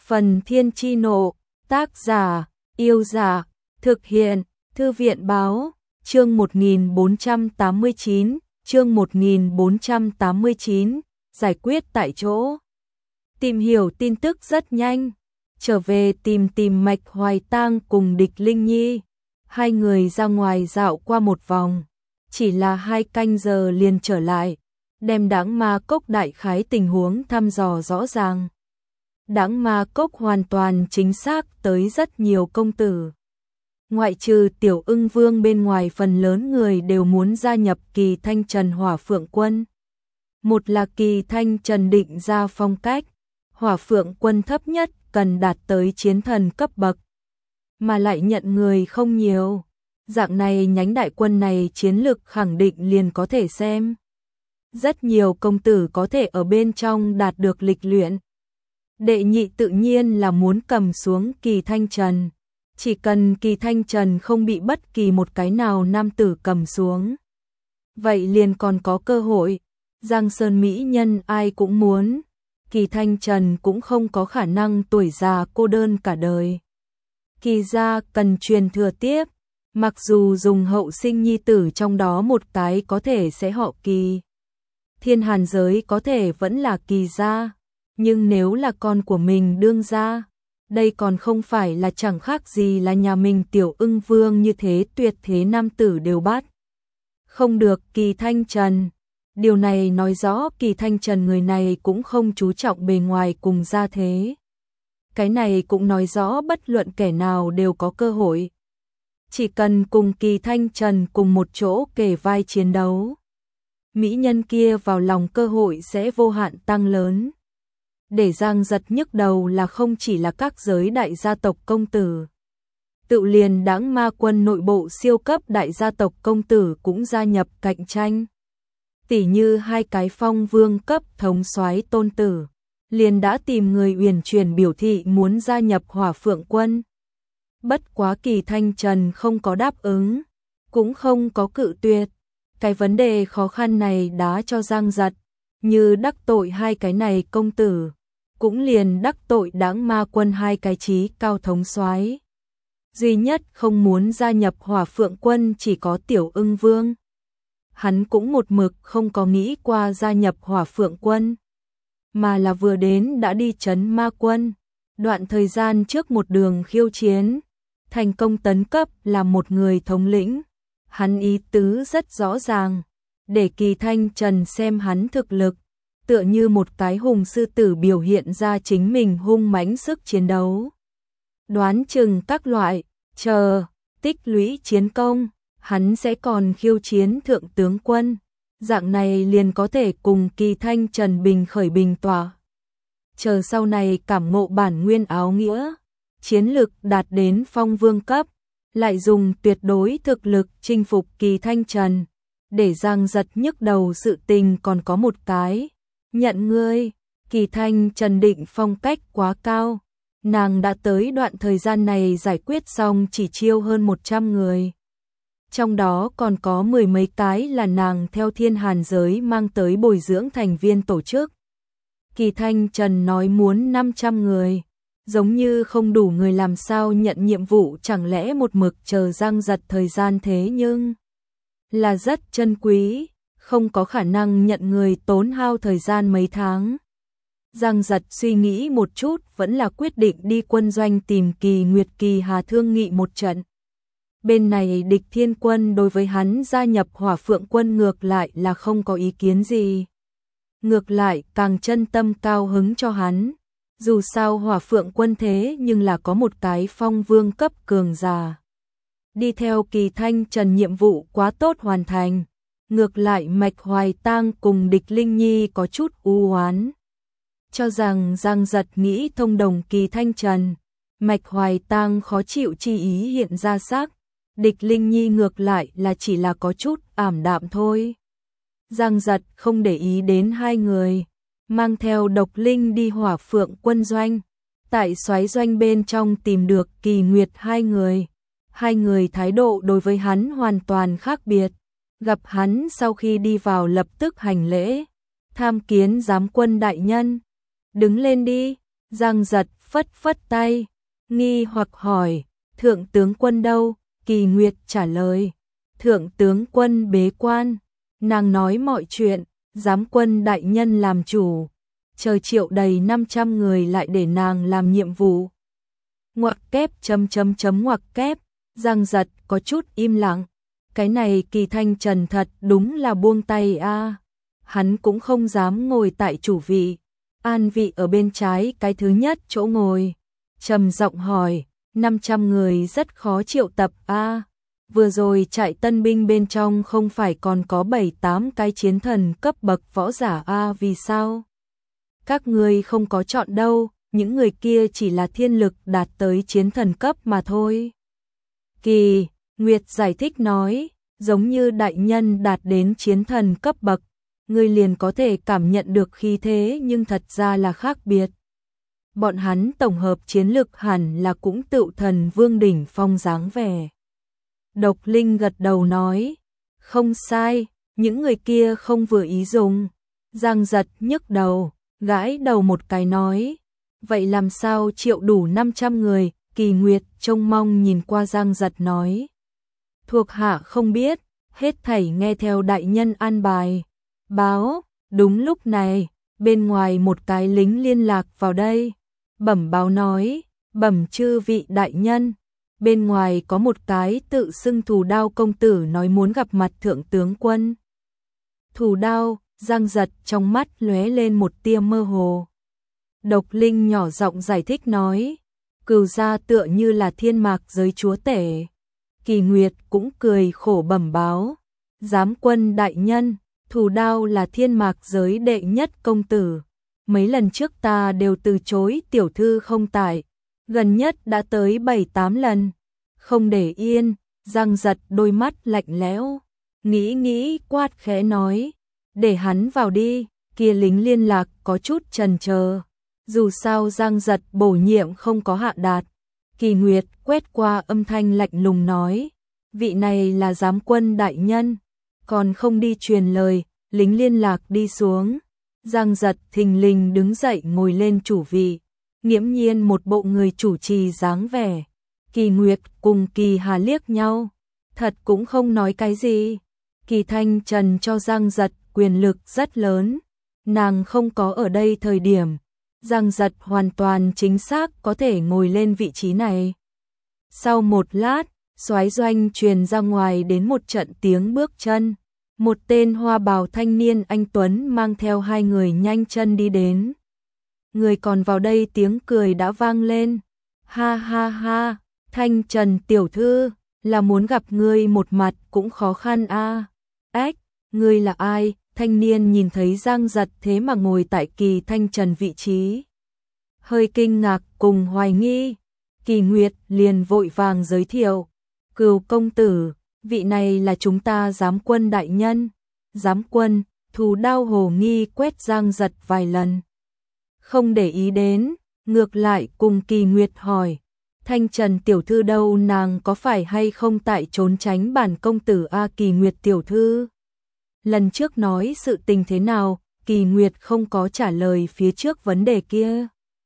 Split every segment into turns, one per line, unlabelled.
Phần Thiên Chi Nộ, tác giả, Yêu Giả, thực hiện, Thư viện báo, chương 1489, giải quyết tại chỗ. Tìm hiểu tin tức rất nhanh, trở về tìm Mạch Hoài Tang cùng Địch Linh Nhi. Hai người ra ngoài dạo qua một vòng, chỉ là 2 canh giờ liền trở lại, đem Đãng Ma Cốc đại khái tình huống thăm dò rõ ràng. Đãng Ma Cốc hoàn toàn chính xác tới rất nhiều công tử. Ngoại trừ Tiểu Ưng Vương bên ngoài, phần lớn người đều muốn gia nhập Kỳ Thanh Trần Hỏa Phượng Quân. Một là Kỳ Thanh Trần định ra phong cách, Hỏa Phượng Quân thấp nhất cần đạt tới chiến thần cấp bậc, mà lại nhận người không nhiều. Dạng này nhánh đại quân này chiến lực khẳng định liền có thể xem. Rất nhiều công tử có thể ở bên trong đạt được lịch luyện. Đệ nhị tự nhiên là muốn cầm xuống Kỳ Thanh Trần. Chỉ cần Kỳ Thanh Trần không bị bất kỳ một cái nào nam tử cầm xuống, vậy liền còn có cơ hội. Giang Sơn mỹ nhân ai cũng muốn, Kỳ Thanh Trần cũng không có khả năng tuổi già cô đơn cả đời. Kỳ gia cần truyền thừa tiếp, mặc dù dùng hậu sinh nhi tử trong đó một cái có thể sẽ họ Kỳ. Thiên Hàn giới có thể vẫn là Kỳ gia, nhưng nếu là con của mình đương gia, đây còn không phải là chẳng khác gì là nhà mình Tiểu Ưng Vương như thế tuyệt thế nam tử đều bắt không được Kỳ Thanh Trần. Điều này nói rõ Kỳ Thanh Trần người này cũng không chú trọng bề ngoài cùng gia thế. Cái này cũng nói rõ bất luận kẻ nào đều có cơ hội. Chỉ cần cùng Kỳ Thanh Trần cùng một chỗ kề vai chiến đấu, mỹ nhân kia vào lòng cơ hội sẽ vô hạn tăng lớn. Để Giang Giật nhức đầu là không chỉ là các giới đại gia tộc công tử. Tự liền Đãng Ma Quân nội bộ siêu cấp đại gia tộc công tử cũng gia nhập cạnh tranh. Tỉ như 2 cái phong vương cấp thống soái tôn tử, liền đã tìm người uyển chuyển biểu thị muốn gia nhập Hỏa Phượng Quân. Bất quá Kỳ Thanh Trần không có đáp ứng, cũng không có cự tuyệt. Cái vấn đề khó khăn này đã cho Giang Giật, như đắc tội 2 cái này công tử, cũng liền đắc tội Đãng Ma Quân 2 cái chí cao thống soái. Duy nhất không muốn gia nhập Hỏa Phượng Quân chỉ có Tiểu Ưng Vương. Hắn cũng một mực không có nghĩ qua gia nhập Hỏa Phượng Quân, mà là vừa đến đã đi trấn Ma Quân. Đoạn thời gian trước một đường khiêu chiến, thành công tấn cấp làm một người thống lĩnh. Hắn ý tứ rất rõ ràng, để Kỳ Thanh Trần xem hắn thực lực, tựa như một cái hùng sư tử biểu hiện ra chính mình hung mãnh sức chiến đấu. Đoán chừng các loại, chờ, tích lũy chiến công, hắn sẽ còn khiêu chiến thượng tướng quân. Dạng này liền có thể cùng Kỳ Thanh Trần bình khởi bình tỏa. Chờ sau này cảm ngộ bản nguyên áo nghĩa, chiến lực đạt đến phong vương cấp, lại dùng tuyệt đối thực lực chinh phục Kỳ Thanh Trần. Để Giang Giật nhức đầu sự tình còn có một cái. Nhận ngươi, Kỳ Thanh Trần định phong cách quá cao. Nàng đã tới đoạn thời gian này giải quyết xong chỉ chiêu hơn 100 người. Trong đó còn có 10 mấy cái là nàng theo Thiên Hàn giới mang tới bồi dưỡng thành viên tổ chức. Kỳ Thanh Trần nói muốn 500 người. Giống như không đủ người làm sao nhận nhiệm vụ, chẳng lẽ một mực chờ Giang Giật thời gian, thế nhưng là rất chân quý, không có khả năng nhận người tốn hao thời gian mấy tháng. Giang Giật suy nghĩ một chút vẫn là quyết định đi quân doanh tìm Kỳ Nguyệt Kỳ Hà thương nghị một trận. Bên này Địch Thiên Quân đối với hắn gia nhập Hỏa Phượng Quân ngược lại là không có ý kiến gì. Ngược lại càng chân tâm cao hứng cho hắn. Dù sao Hỏa Phượng Quân thế nhưng là có một cái phong vương cấp cường giả. Đi theo Kỳ Thanh Trần nhiệm vụ quá tốt hoàn thành. Ngược lại Mạch Hoài Tang cùng Địch Linh Nhi có chút u oán, cho rằng Giang Giật nghĩ thông đồng Kỳ Thanh Trần. Mạch Hoài Tang khó chịu chi ý hiện ra sắc. Địch Linh Nhi ngược lại là chỉ là có chút ảm đạm thôi. Giang Giật không để ý đến 2 người, mang theo Độc Linh đi Hỏa Phượng Quân doanh. Tại soái doanh bên trong tìm được Kỳ Nguyệt 2 người. 2 người thái độ đối với hắn hoàn toàn khác biệt. Gặp hắn sau khi đi vào lập tức hành lễ. Tham kiến giám quân đại nhân. Đứng lên đi. Giang Giật phất phất tay, nghi hoặc hỏi, thượng tướng quân đâu? Kỳ Nguyệt trả lời, thượng tướng quân bế quan. Nàng nói mọi chuyện, giám quân đại nhân làm chủ, trời triệu đầy 500 người lại để nàng làm nhiệm vụ. Ngoặc kép ngoặc kép, Giang Giật có chút im lặng. Cái này Kỳ Thanh Trần thật đúng là buông tay a. Hắn cũng không dám ngồi tại chủ vị, an vị ở bên trái cái thứ nhất chỗ ngồi. Trầm giọng hỏi, 500 người rất khó triệu tập a. Vừa rồi trại tân binh bên trong không phải còn có 7-8 cái chiến thần cấp bậc võ giả a, vì sao? Các ngươi không có chọn đâu, những người kia chỉ là thiên lực đạt tới chiến thần cấp mà thôi. Kỳ Nguyệt giải thích nói, giống như đại nhân đạt đến chiến thần cấp bậc, ngươi liền có thể cảm nhận được khí thế, nhưng thật ra là khác biệt. Bọn hắn tổng hợp chiến lực hẳn là cũng tựu thần vương đỉnh phong dáng vẻ. Độc Linh gật đầu nói, không sai, những người kia không vừa ý dùng. Giang Giật nhức đầu, gãi đầu một cái nói, vậy làm sao triệu đủ 500 người? Kỳ Nguyệt trông mong nhìn qua Giang Giật nói, thuộc hạ không biết, hết thảy nghe theo đại nhân an bài. Báo, đúng lúc này, bên ngoài một cái lính liên lạc vào đây, bẩm báo nói, bẩm chư vị đại nhân, bên ngoài có một cái tự xưng Thủ Đao công tử nói muốn gặp mặt thượng tướng quân. Thủ Đao, Giang Giật trong mắt lóe lên một tia mơ hồ. Độc Linh nhỏ giọng giải thích nói, Cửu gia tựa như là thiên mạc giới chúa tể. Kỳ Nguyệt cũng cười khổ bẩm báo, giám quân đại nhân, Thủ Đao là thiên mạc giới đệ nhất công tử. Mấy lần trước ta đều từ chối tiểu thư không tại, gần nhất đã tới 7-8 lần. Không để yên, Giang Giật đôi mắt lạnh lẽo, nghĩ quát khẽ nói, để hắn vào đi. Kia lính liên lạc có chút chần chờ, dù sao Giang Giật bổ nhiệm không có hạ đạt. Kỳ Nguyệt quét qua âm thanh lạnh lùng nói, vị này là giám quân đại nhân, còn không đi truyền lời. Lính liên lạc đi xuống, Giang Giật thình lình đứng dậy ngồi lên chủ vị, nghiễm nhiên một bộ người chủ trì dáng vẻ. Kỳ Nguyệt cùng Kỳ Hà liếc nhau, thật cũng không nói cái gì. Kỳ Thanh Trần cho Giang Giật quyền lực rất lớn, nàng không có ở đây thời điểm, Giang Giật hoàn toàn chính xác có thể ngồi lên vị trí này. Sau một lát, soái doanh truyền ra ngoài đến một trận tiếng bước chân. Một tên hoa bào thanh niên anh tuấn mang theo hai người nhanh chân đi đến. Người còn vào đây tiếng cười đã vang lên. Ha ha ha, Thanh Trần tiểu thư, là muốn gặp ngươi một mặt cũng khó khăn a. Ách, ngươi là ai? Thanh niên nhìn thấy Giang Giật thế mà ngồi tại Kỳ Thanh Trần vị trí, hơi kinh ngạc cùng hoài nghi. Kỳ Nguyệt liền vội vàng giới thiệu, Cửu công tử, vị này là chúng ta giám quân đại nhân. Giám quân, Thủ Đao hồ nghi quét Giang Giật vài lần, không để ý đến, ngược lại cùng Kỳ Nguyệt hỏi, Thanh Trần tiểu thư đâu, nàng có phải hay không tại trốn tránh bản công tử a? Kỳ Nguyệt tiểu thư lần trước nói sự tình thế nào? Kỳ Nguyệt không có trả lời phía trước vấn đề kia,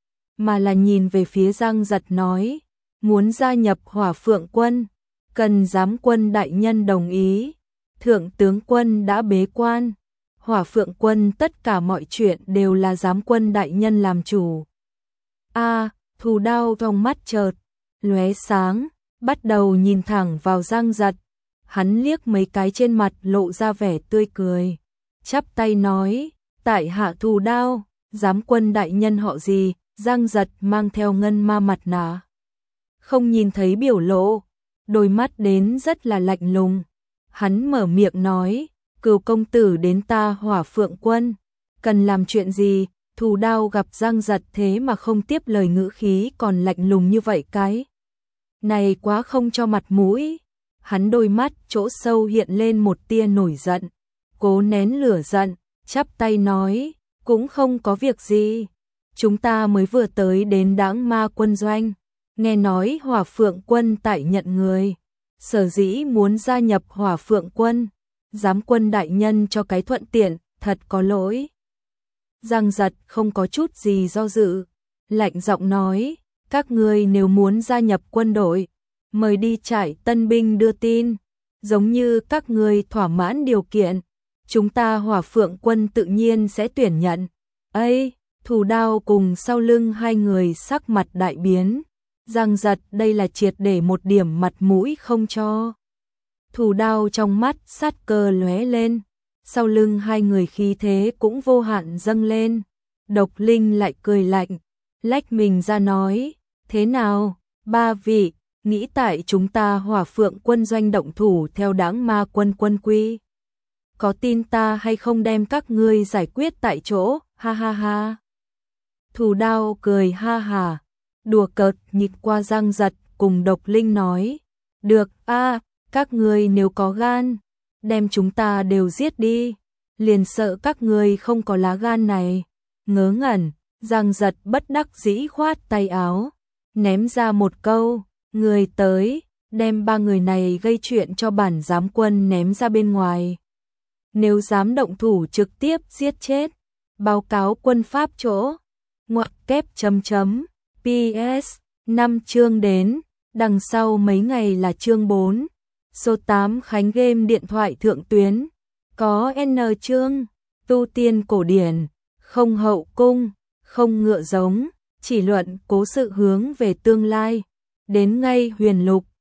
mà là nhìn về phía Giang Giật nói, muốn gia nhập Hỏa Phượng quân, cần giám quân đại nhân đồng ý. Thượng tướng quân đã bế quan, Hỏa Phượng quân tất cả mọi chuyện đều là giám quân đại nhân làm chủ. A, Thủ Đao trong mắt chợt lóe sáng, bắt đầu nhìn thẳng vào Giang Giật. Hắn liếc mấy cái trên mặt lộ ra vẻ tươi cười, chắp tay nói, tại hạ Thủ Đao, giám quân đại nhân họ gì? Giang Giật mang theo ngân ma mặt nạ, không nhìn thấy biểu lộ, đôi mắt đến rất là lạnh lùng. Hắn mở miệng nói, Cửu công tử đến ta Hỏa Phượng quân, cần làm chuyện gì? Thủ Đao gặp Giang Giật thế mà không tiếp lời, ngữ khí còn lạnh lùng như vậy, cái này quá không cho mặt mũi. Hắn đôi mắt chỗ sâu hiện lên một tia nổi giận, cố nén lửa giận, chắp tay nói, cũng không có việc gì, chúng ta mới vừa tới đến Đãng Ma quân doanh, nghe nói Hỏa Phượng quân tại nhận người, sở dĩ muốn gia nhập Hỏa Phượng quân, giám quân đại nhân cho cái thuận tiện, thật có lỗi. Giang Giật không có chút gì do dự, lạnh giọng nói, các ngươi nếu muốn gia nhập quân đội, mời đi trại tân binh đưa tin, giống như các ngươi thỏa mãn điều kiện, chúng ta Hỏa Phượng quân tự nhiên sẽ tuyển nhận. Ây, Thủ Đao cùng sau lưng hai người sắc mặt đại biến, Giang Giật đây là triệt để một điểm mặt mũi không cho. Thủ Đao trong mắt sát cơ lóe lên, sau lưng hai người khí thế cũng vô hạn dâng lên. Độc Linh lại cười lạnh, lách mình ra nói, thế nào, ba vị, nghĩ tại chúng ta Hỏa Phượng quân doanh động thủ theo Đãng Ma quân quân quy. Có tin ta hay không đem các ngươi giải quyết tại chỗ, ha ha ha. Thủ Đao cười ha hà, đùa cợt nhịp qua Giang Giật cùng Độc Linh nói, được a, các ngươi nếu có gan, đem chúng ta đều giết đi, liền sợ các ngươi không có lá gan này. Ngớ ngẩn, Giang Giật bất đắc dĩ khoát tay áo, ném ra một câu, người tới, đem ba người này gây chuyện cho bản giám quân ném ra bên ngoài. Nếu dám động thủ trực tiếp giết chết, báo cáo quân pháp chỗ, ngoặc kép chấm chấm, PS, 5 chương đến, đằng sau mấy ngày là chương 4, số 8 Khánh Game điện thoại thượng tuyến, có N chương, tu tiên cổ điển, không hậu cung, không ngựa giống, chỉ luận cố sự hướng về tương lai, đến ngay huyền lục,